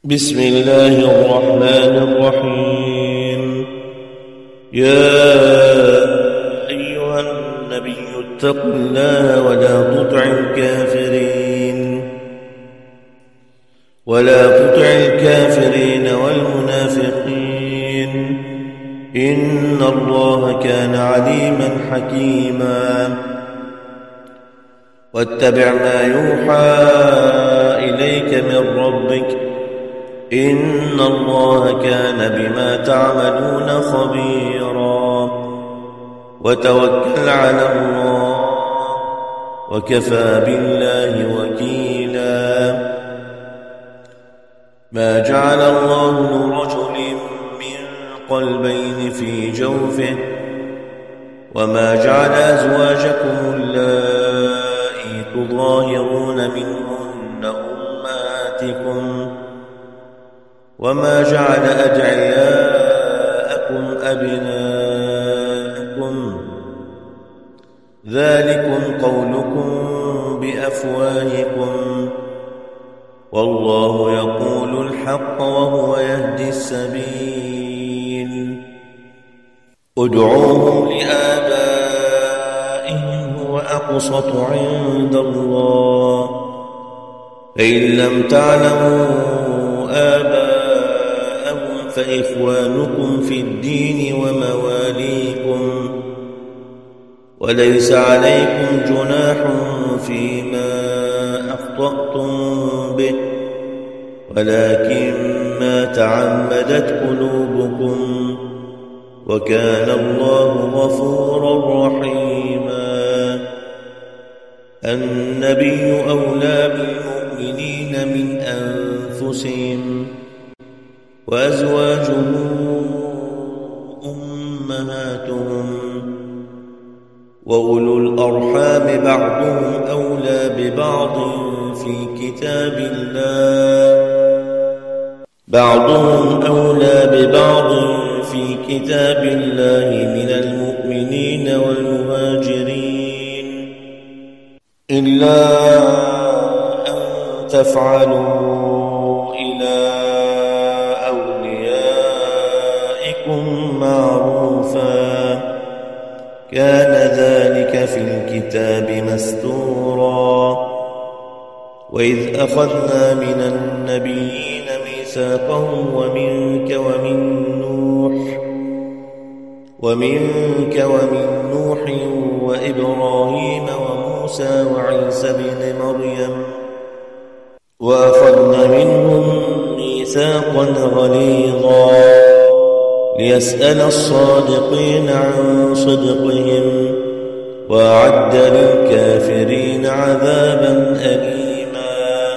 بسم الله الرحمن الرحيم. يا أيها النبي اتق الله ولا تطع الكافرين والمنافقين إن الله كان عليما حكيما. واتبع ما يوحى إليك من ربك إن الله كان بما تعملون خبيرا. وتوكل على الله وكفى بالله وكيلا. ما جعل الله لرجل من قلبين في جوفه وما جعل أزواجكم اللائي تظاهرون منهن أمهاتكم وما جعل أدعياءكم أبناءكم ذلكم قولكم بأفواهكم والله يقول الحق وهو يهدي السبيل. ادعوهم لآبائهم هو أقسط عند الله فإن لم تعلموا آباءهم فإخوانكم في الدين ومواليكم وليس عليكم جناح فيما أخطأتم به ولكن ما تعمدت قلوبكم وكان الله غفورا رحيما. النبي أولى بالمؤمنين من أنفسهم وأزواجه أمهاتهم وأولو الأرحام بعضهم أولى ببعض في كتاب الله من المؤمنين والمهاجرين إلا أن تفعلوا إلى أوليائكم معروفا كان ذلك في الكتاب مسطورا. وإذ أخذنا من النبيين ميثاقهم ومنك ومن نوح وإبراهيم وموسى وعيسى بن مريم وأخذنا منهم ميثاقا غليظا ليسأل الصادقين عن صدقهم وأعد للكافرين عذابا أليما.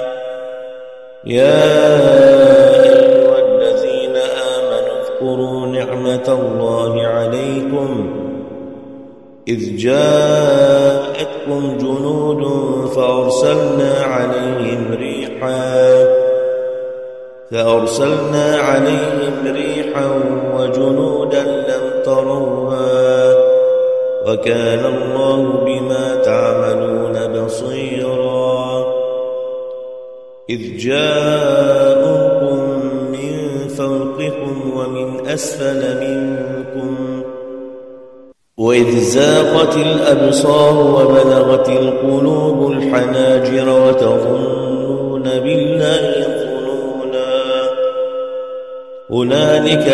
يا أيها الذين آمنوا اذكروا نعمة الله عليكم إذ جاءتكم جنود فأرسلنا عليهم ريحا وجنودا لم تروها وكان الله بما تعملون بصيرا. إذ جاءوكم من فوقكم ومن أسفل منكم وإذ زاغت الأبصار وبلغت القلوب الحناجر وتظنون بالله الظنونا. هنالك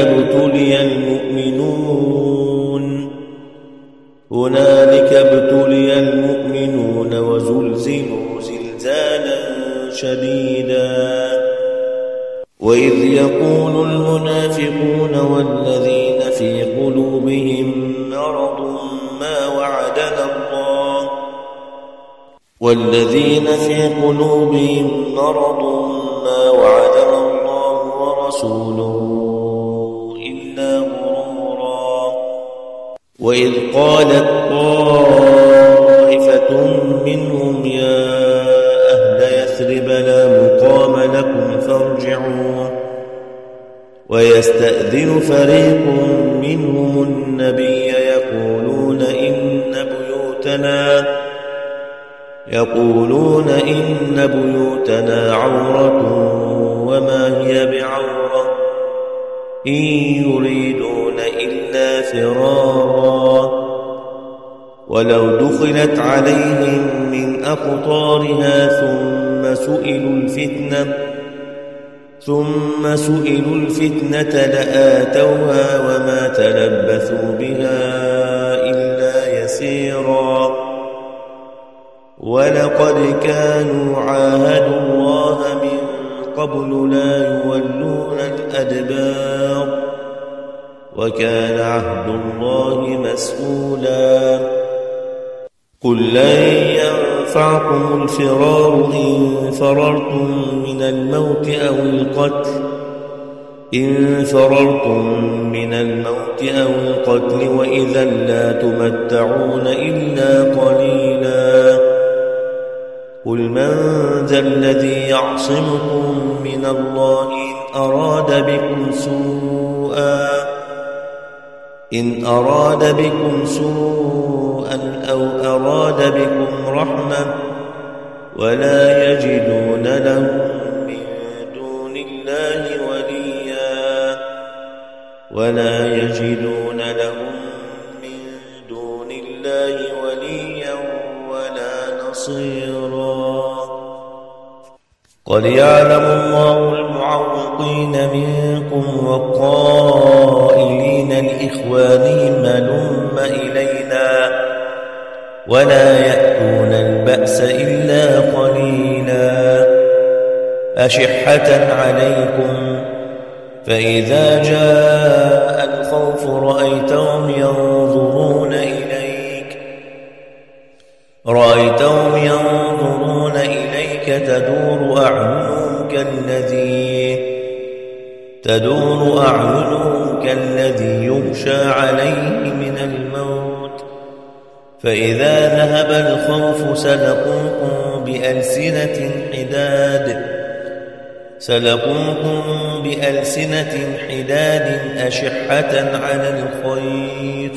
ابتلي المؤمنون وزلزلوا زلزالا شديدا. وإذ يقول المنافقون والذين في قلوبهم مرض ما وعدنا الله ورسوله إلا غرورا. وإذ قالت طائفة منهم يا أهل يثرب لا مقام لكم فارجعوا ويستأذن فريق منهم النبي يقولون إن بيوتنا عورة وما هي بعورة إن يريدون إلا فرارا ولو دخلت عليهم من أقطارها ثم سئلوا الفتنة لآتوها وما تلبثوا بها إلا يسيرا ولقد كانوا عاهدوا الله من قبل لا يولون الأدبار وكان عهد الله مسؤولا قل لن ينفعكم الفرار إن فررتم من الموت أو القتل وإذا لا تمتعون إلا قليلا قل من ذا الذي يعصمكم من الله إن أراد بكم سوءا أو أراد بكم رحمة ولا يجدون لهم من دون الله وليا ولا نصيرا قد يعلم الله المعوقين منكم والقائلين لإخوانهم هلم إلينا ولا يأتون البأس إلا قليلا أشحة عليكم فإذا جاء الخوف رأيتهم ينظرون إليك تدور أعينهم كالذي يغشى عليه من الموت فإذا ذهب الخوف سلقوكم بألسنة حداد أشحة على الخير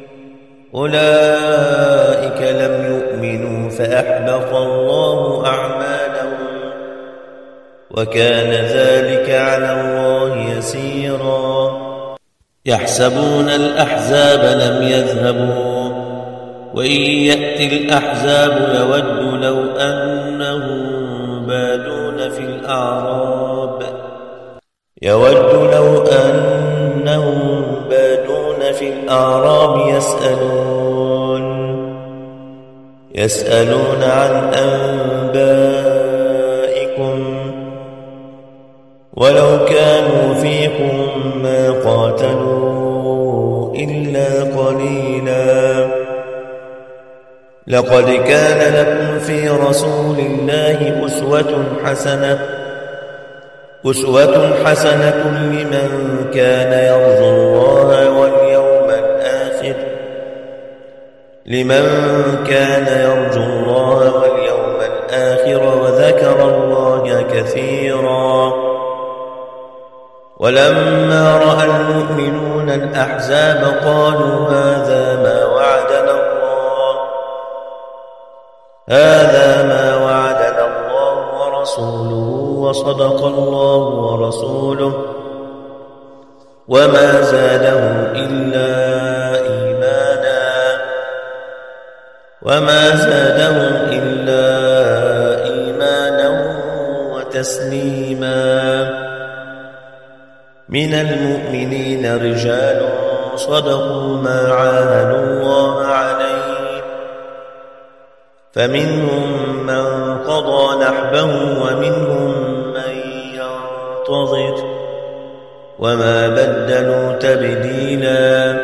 أولئك لم يؤمنوا فأحبط الله أعمالهم وكان ذلك على الله يسيرا يحسبون الأحزاب لم يذهبوا وإن يأتي الأحزاب يود لو أنهم بادون في الأعراب يسألون عن أنبائكم ولو كانوا فيكم ما قاتلوا إلا قليلا لقد كان لكم في رسول الله أسوة حسنة لمن كان يرجو الله واليوم الآخر وذكر الله كثيرا ولما رأى المؤمنون الأحزاب قالوا هذا ما وعدنا الله ورسوله وصدق الله ورسوله وما زادهم إلا إيمانا وتسليما من المؤمنين رجال صدقوا ما عاهدوا الله عليه فمنهم من قضى نحبه ومنهم من ينتظر وما بدلوا تبديلا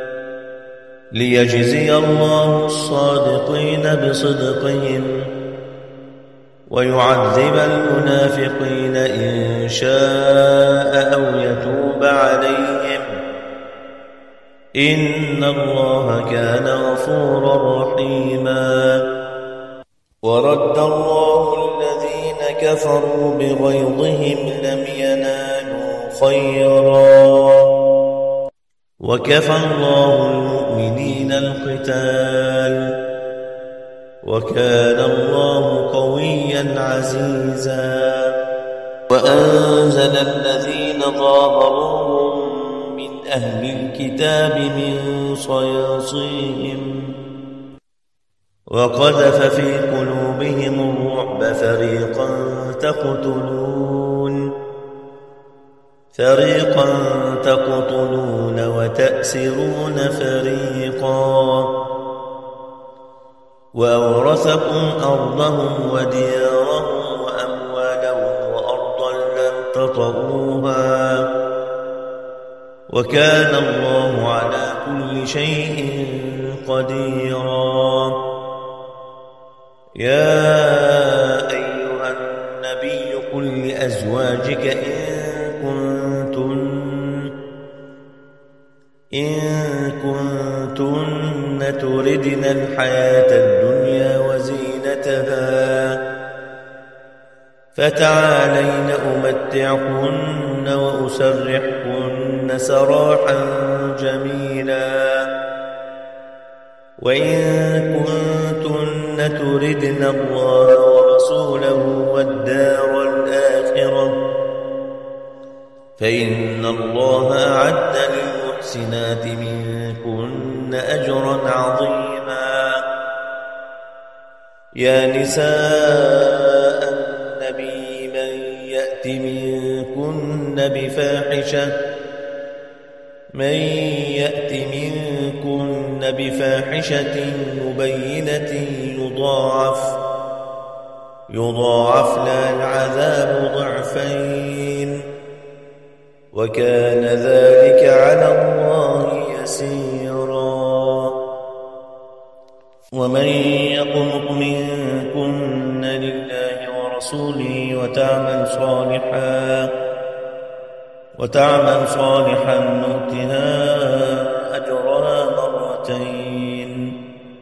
ليجزي الله الصادقين بصدقهم ويعذب المنافقين إن شاء أو يتوب عليهم إن الله كان غفورا رحيما ورد الله الذين كفروا بغيظهم لم ينالوا خيرا وكفى الله المؤمنين القتال وكان الله قويا عزيزا وأنزل الذين ظاهروهم من أهل الكتاب من صياصيهم وقذف في قلوبهم الرعب فريقا تقتلون وتأسرون فريقا وأورثكم أرضهم وديارهم وأموالهم وأرضا لم تطئوها وكان الله على كل شيء قديرا. يا أيها النبي قل لأزواجك إن كنتن تردن الحياة الدنيا وزينتها فتعالين أمتعكن وأسرحكن سراحا جميلا وإن كنتن تردن الله ورسوله والدار الآخرة فإن الله أعد للمحسنات منكن أجرا عظيما. يا نساء النبي من يأت منكن بفاحشة مبينة يضاعف لها العذاب ضعفين وكان ذلك على الله يسيرا. ومن يقنط منكن لله ورسوله وتعمل صالحا نؤتها أجرها مرتين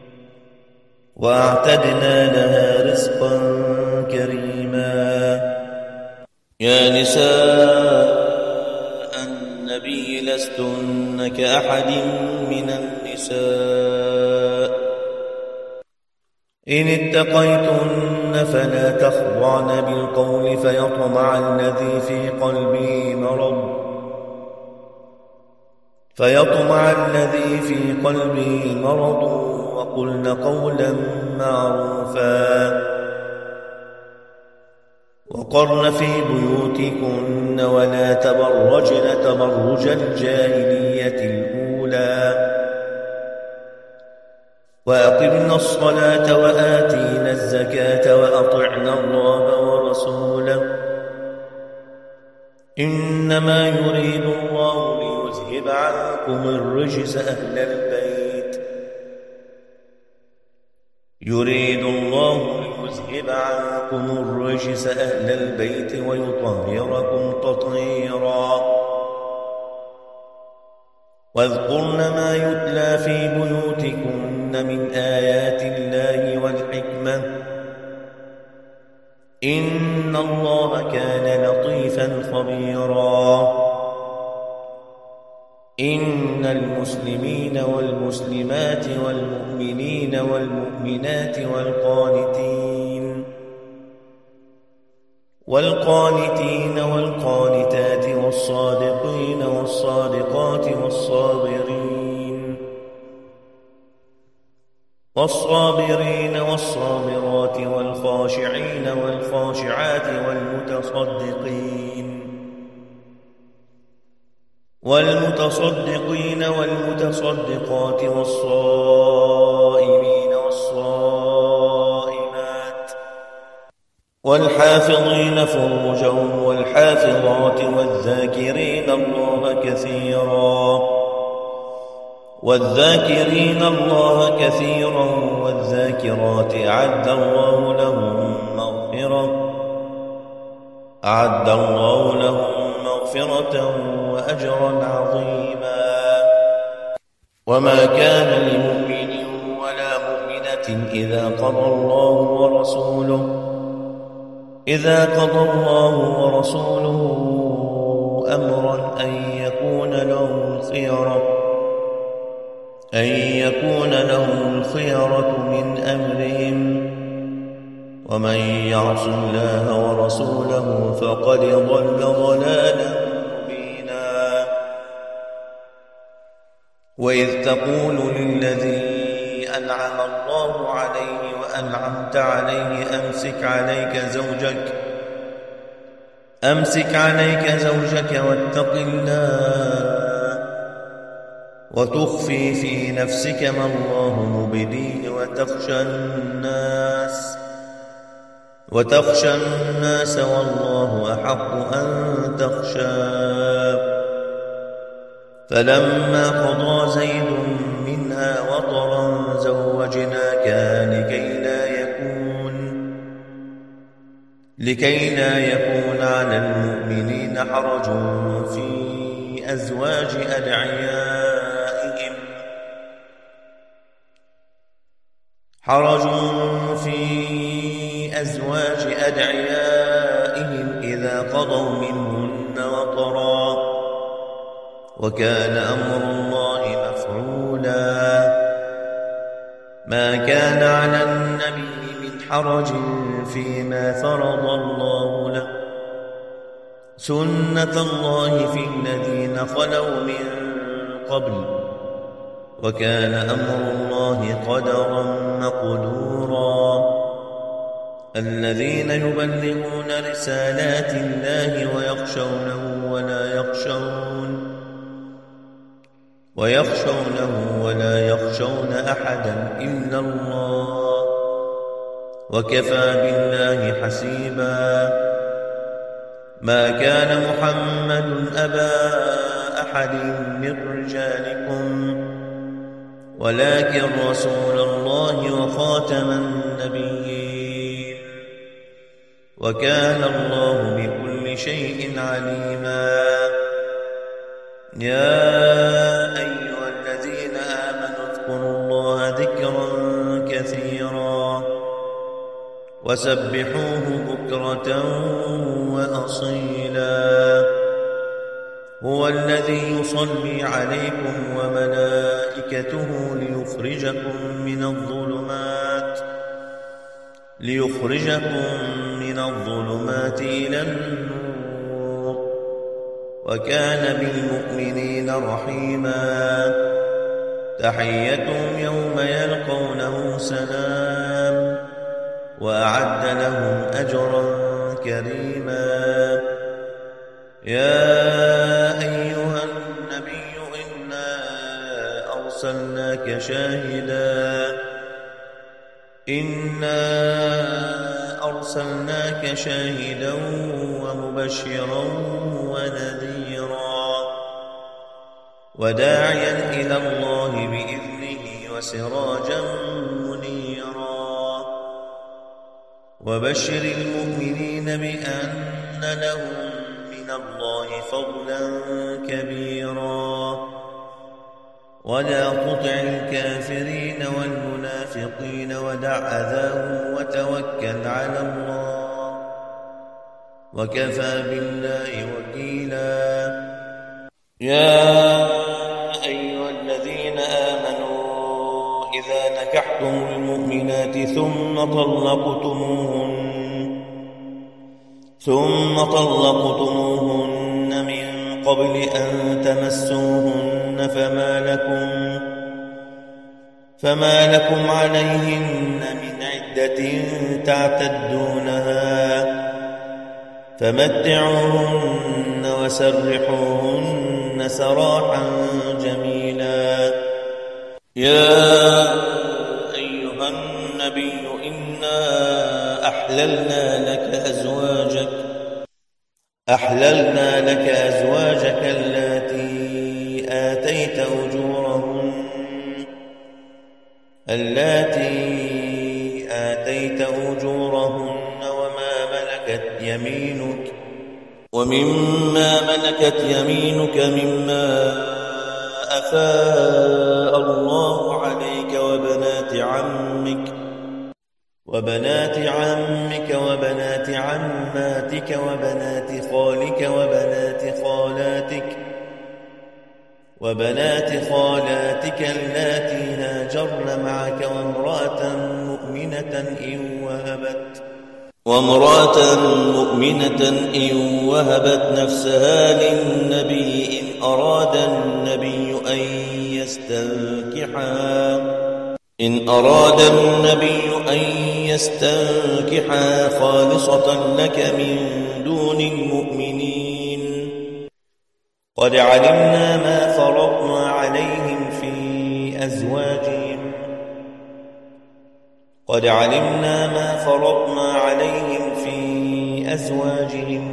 وأعتدنا لها رزقا كريما. يا نساء النبي لستن كأحد من النساء إن اتقيتن فلا تخضعن بالقول فيطمع الذي في قلبه مرض وقلن قولا معروفا وقرن في بيوتكن ولا تبرجن تبرج الجاهلية الأولى وأقمنا الصلاة وآتينا الزكاة وأطعنا الله ورسوله إنما يريد الله ليذهب عنكم الرجس أهل البيت ويطهركم تطهيرا. واذكرن ما يتلى في بيوتكن من آيات الله والحكمة إن الله كان لطيفا خبيرا. إن المسلمين والمسلمات والمؤمنين والمؤمنات والقانتين والقانتات والصادقين والصادقات والصابرين والصابرات والخاشعين والخاشعات والمتصدقين والمتصدقات والصائمين والصائمات والحافظين فروجهم والحافظات والذاكرين الله كثيرا والذاكرات أعد الله لهم مغفرة وأجرا عظيما. وما كان لمؤمن ولا مؤمنة إذا قضى الله ورسوله أمرا أن يكون لهم الخيرة من أمرهم ومن يعص الله ورسوله فقد ضل ضلالا مبينا. وإذ تقول للذي أنعم الله عليه وأنعمت عليه أمسك عليك زوجك واتق الله وتخفي في نفسك ما الله مبديه وتخشى الناس والله أحق أن تخشاه. فلما قضى زيد منها وطرا زوجناكها لكي لا يكون على المؤمنين حرج في أزواج أدعيائهم إذا قضوا منهن وطرا، وكان أمر الله مفعولا. ما كان على النبي من حرج فيما فرض الله له، سنة الله في الذين خلوا من قبل، وكان أمر الله قدرا مقدورا. الذين يبلغون رسالات الله ويخشونه ولا يخشون أحدا إلا الله، وكفى بالله حسيبا. ما كان محمد أبا أحد من رجالكم ولكن رسول الله وخاتم النبيين، وكان الله بكل شيء عليما. يا أيها الذين آمنوا اذكروا الله ذكرا كثيرا وسبحوه بكرة وأصيلا. هو الذي يصلي عليكم وملائكته ليخرجكم من الظلمات إلى النور، وكان بالمؤمنين رحيما. تحيتهم يوم يلقونه سلام، وأعد لهم أجرا كريما. يا أيها النبي إنا أرسلناك شاهدا ومبشرا ونذيرا وداعيا إلى الله بإذنه وسراجا منيرا. وبشر المؤمنين بأن لهم من الله فضلا كبيرا. ولا تطع الكافرين والمنافقين ودع أذاهم وتوكل على الله، وكفى بالله وكيلا. يا أيها الذين آمنوا إذا نكحتم المؤمنات ثم طلقتموهن من قبل أن تمسوهن فما لكم عليهن من عدة تعتدونها، فمتعوهن وسرحوهن سراحا جميلا. يا أيها النبي إنا أحللنا لك أزواجك اللاتي آتيت أجورهن ومما ملكت يمينك مما أفاء الله عليك وبنات عمك وبنات عماتك وبنات خالك وبنات خالاتك اللاتي هاجرن معك وامرأة مؤمنة وامرأة مؤمنة إن وهبت نفسها للنبي إن أراد النبي أن يستنكحها خالصة لك من دون المؤمنين قد علمنا ما فرضنا عليهم في أزواجهم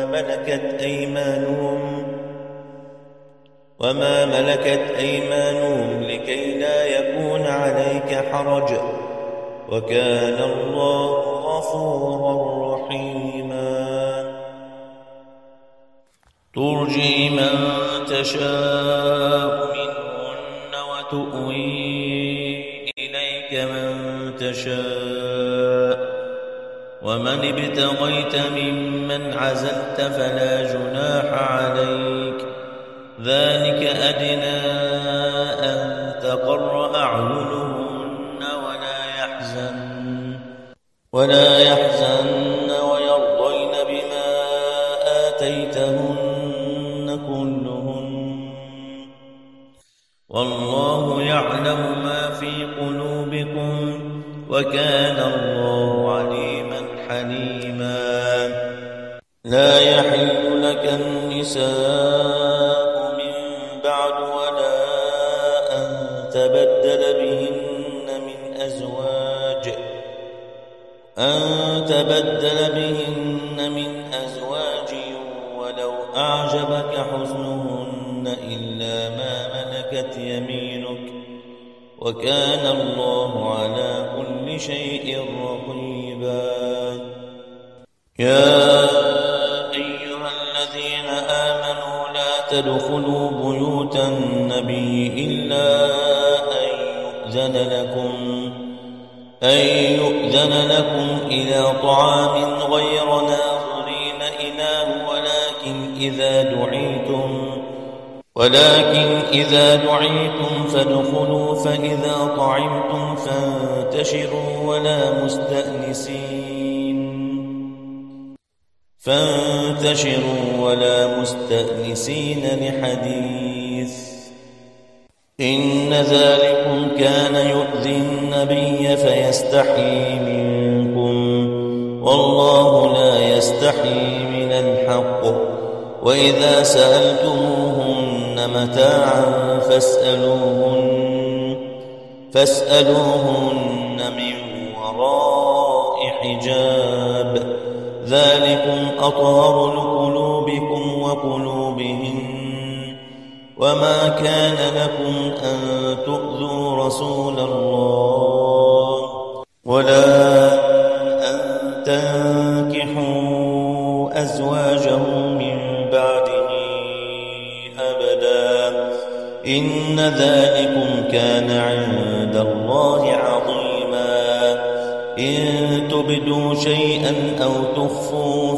وما ملكت أيمانهم لكي لا يكون عليك حرج وكان الله غفورا رحيما ترجي من تشاء منهن وتؤوي إليك من تشاء ومن ابتغيت ممن عزلت فلا جناح عليك ذلك أدنى أن تقر أعينهن ولا يحزن ويرضين بما آتيتهن كلهن والله يعلم ما في قلوبكم وكان الله عليما حليما لا يحل لك النساء أن تبدل بهن من أزواج ولو أعجبك حسنهن إلا ما ملكت يمينك وكان الله على كل شيء رقيبا يا أيها الذين آمنوا لا تدخلوا بيوت النبي إلا أن يؤذن لكم إلى طعام غير ناظرين إناه ولكن إذا دعيتم فادخلوا فإذا طعمتم فانتشروا ولا مستأنسين لحديث إن ذلكم كان يؤذي النبي فيستحيي منكم والله لا يستحيي من الحق وإذا سألتموهن متاعا فاسألوهن من وراء حجاب ذلكم أطهر لقلوبكم وقلوبهم وما كان لكم أن تؤذوا رسول الله ولا أن تنكحوا أزواجه من بعده أبدا إن ذلكم كان عند الله عظيما إن تبدوا شيئا أو تخفوا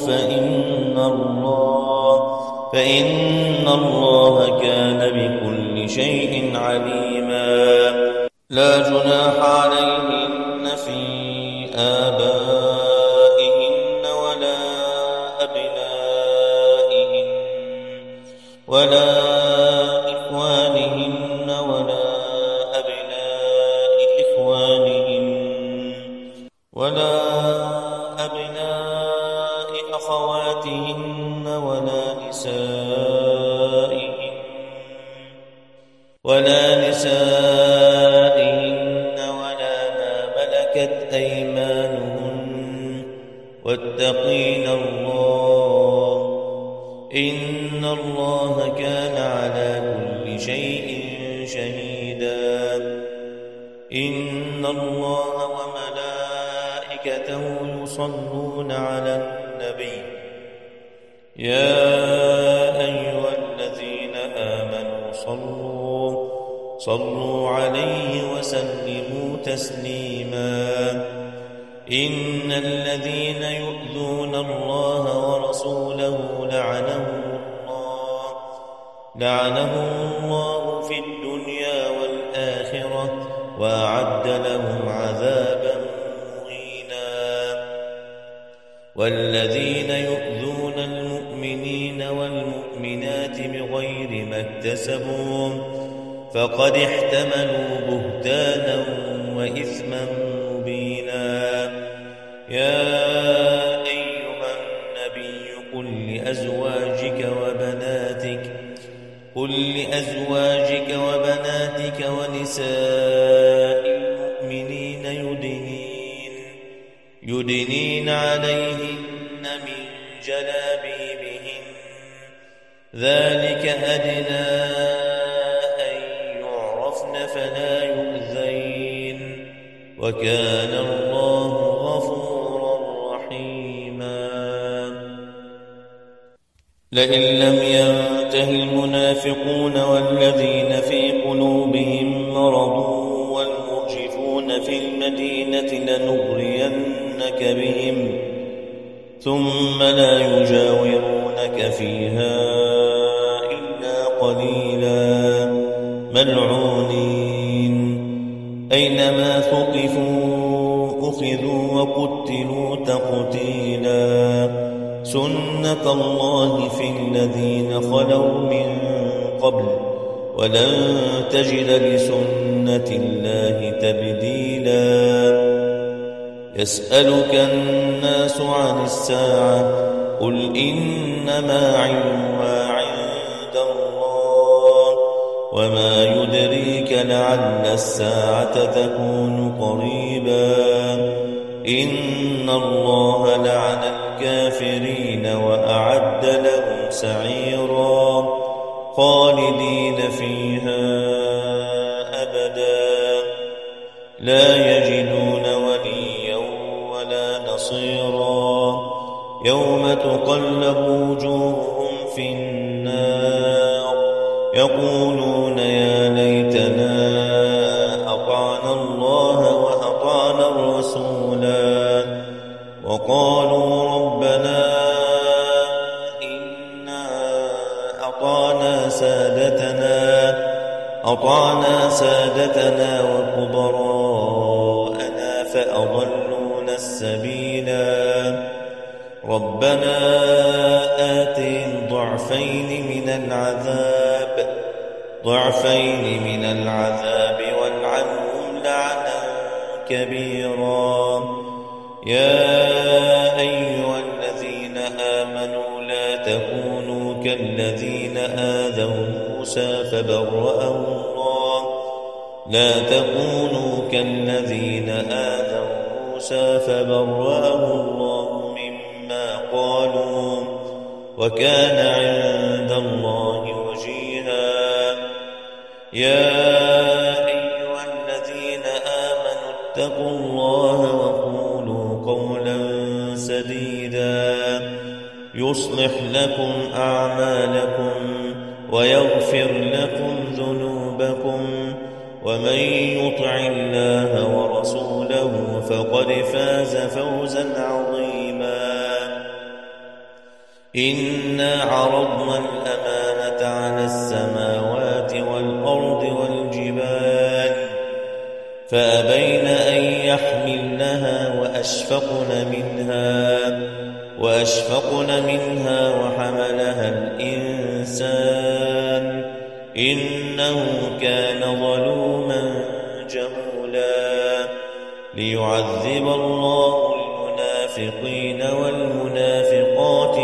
فإن الله كان بكل شيء عليما لا جناح عليهن في آبائهن ولا أبنائهن ولا إخوانهن ولا أبناء إخوانهن ولا أبناء أخواتهن ولا نسائهن ولا ما ملكت أيمانهن واتقين الله إن الله كان على كل شيء شهيدا إن الله وملائكته يصلون على النبي يا أيها الذين آمنوا صلوا عليه وسلموا تسليما إن الذين يؤذون الله ورسوله لعنهم الله في الدنيا والآخرة وأعد لهم عذابا مهينا البينات بغير ما اكتسبوا فقد احتملوا بهتانا وإثما مبينا. يا أيها النبي قل لأزواجك وبناتك ونساء المؤمنين يدنين عليهن من جلابيبهن ذلك أدنى أن يعرفن فلا يؤذين وكان الله غفورا رحيما. لئن لم ينته المنافقون والذين في قلوبهم مرض والمرجفون في المدينة لنغرينك بهم ثم لا يجاورونك فيها إلا قليلا ملعونين أينما ثقفوا أخذوا وقتلوا تقتيلا سنة الله في الذين خلوا من قبل ولن تجد لسنة الله تبديلا. يسألك الناس عن الساعة قل إنما علمها عند الله وما يدريك لعل الساعة تكون قريبا. إن الله لعن الكافرين وأعد لهم سعيرا خالدين فيها أبدا لا يجدون وليا ولا نصيرا. يوم تقلب وجوههم في النار يقولون يا ليتنا أطعنا الله وأطعنا الرسولا وقالوا ربنا إنا أطعنا سادتنا وكبراءنا فأضلونا السبيلا. ربنا آتهم ضعفين من العذاب والعنهم لعنا كبيرا. يا أيها الذين آمنوا لا تكونوا كالذين آذوا موسى فبرأه الله مما قالوا وكان عند الله وجيها. يا أيها الذين آمنوا اتقوا الله وقولوا قولا سديدا يصلح لكم أعمالكم ويغفر لكم ذنوبكم ومن يطع الله ورسوله فقد فاز فوزا عظيما. إنا عرضنا الأمانة على السماوات والأرض والجبال فأبين أن يحملنها وأشفقن منها وحملها الإنسان إنه كان ظلوما جهولا. ليعذب الله المنافقين والمنافقات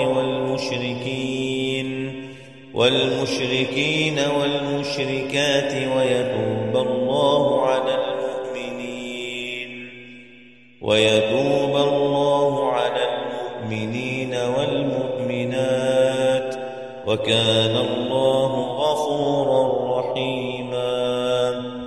والمشركين والمشركات ويتوب الله على المؤمنين والمؤمنات وكان الله غفورا رحيما.